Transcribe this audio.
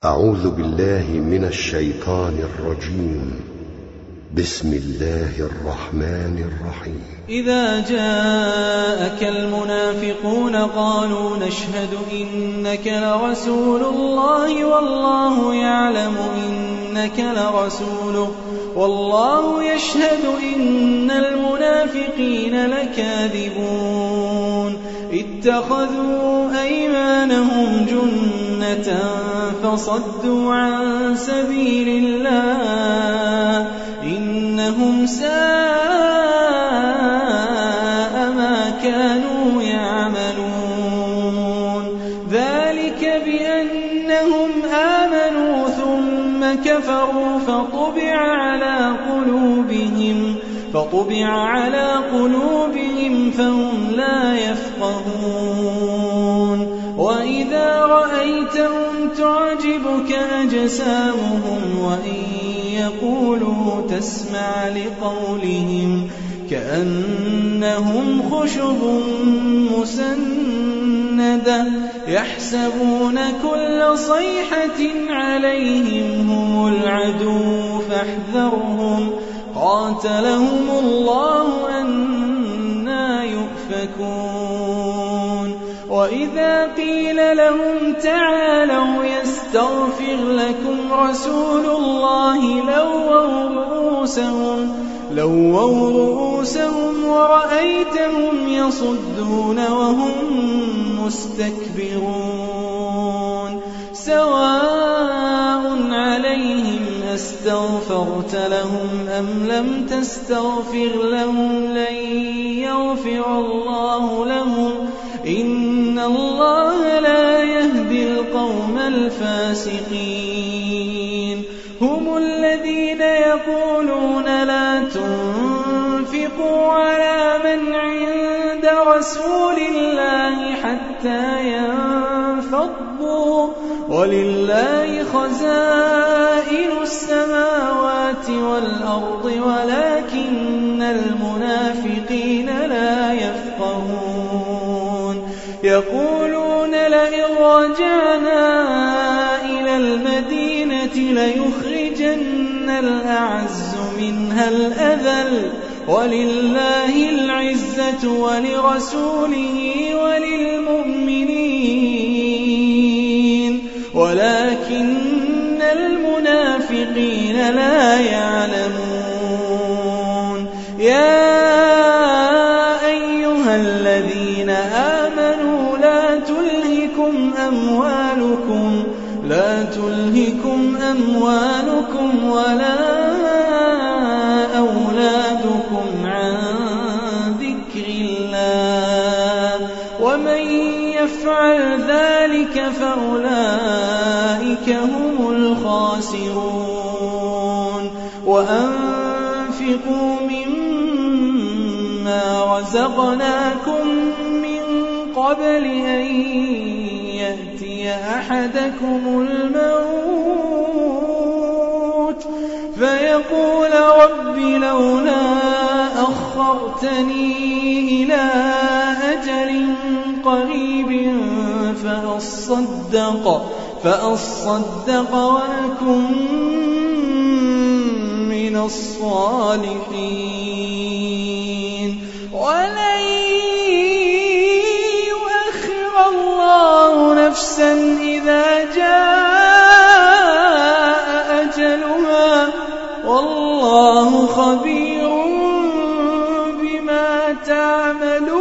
أعوذ بالله من الشيطان الرجيم. بسم الله الرحمن الرحيم. إذا جاءك المنافقون قالوا نشهد إنك لرسول الله والله يعلم إنك لرسوله والله يشهد إن المنافقين لكاذبون اتخذوا أيمانهم جنة فصدوا عن سبيل الله إنهم ساء ما كانوا يعملون ذلك بأنهم آمنوا ثم كفروا فطبع على قلوبهم فهم لا يفقهون وإذا رأيتهم تعجبك أجسامهم وإن يقولوا تسمع لقولهم كأنهم خشب مسندة يحسبون كل صيحة عليهم هم العدو فاحذرهم قاتلهم الله أنى يؤفكون وإذا قيل لهم تعالوا يستغفر لكم رسول الله لووا رؤوسهم ورأيتهم يصدون وهم مستكبرون سواء عليهم أستغفرت لهم أم لم تستغفر لهم لن يغفر الله لهم إن الله لا يهدي القوم الفاسقين هم الذين يقولون لا تنفقوا على من عند رسول الله حتى ينفضوا ولله خزائن السماوات والأرض ولكن المنافقين لا يفقهون يقولون لئن رجعنا إلى المدينة ليخرجن الأعز منها الأذل ولله العزة ولرسوله وللمؤمنين ولكن المنافقين لا يعلمون يا أيها الذين آمنوا لا تلهكم أموالكم ولا أولادكم عن ذكر الله ومن يفعل ذلك فأولئك هم الخاسرون وأنفقوا مما رزقناكم من قبل أن يأتي أحدكم الموت فيقول رب لولا أخرتني إلى أجل قريب فأصدق وأكن من الصالحين ولن يؤخر الله نفسا إذا جاء أجلها والله خبير بما تعملون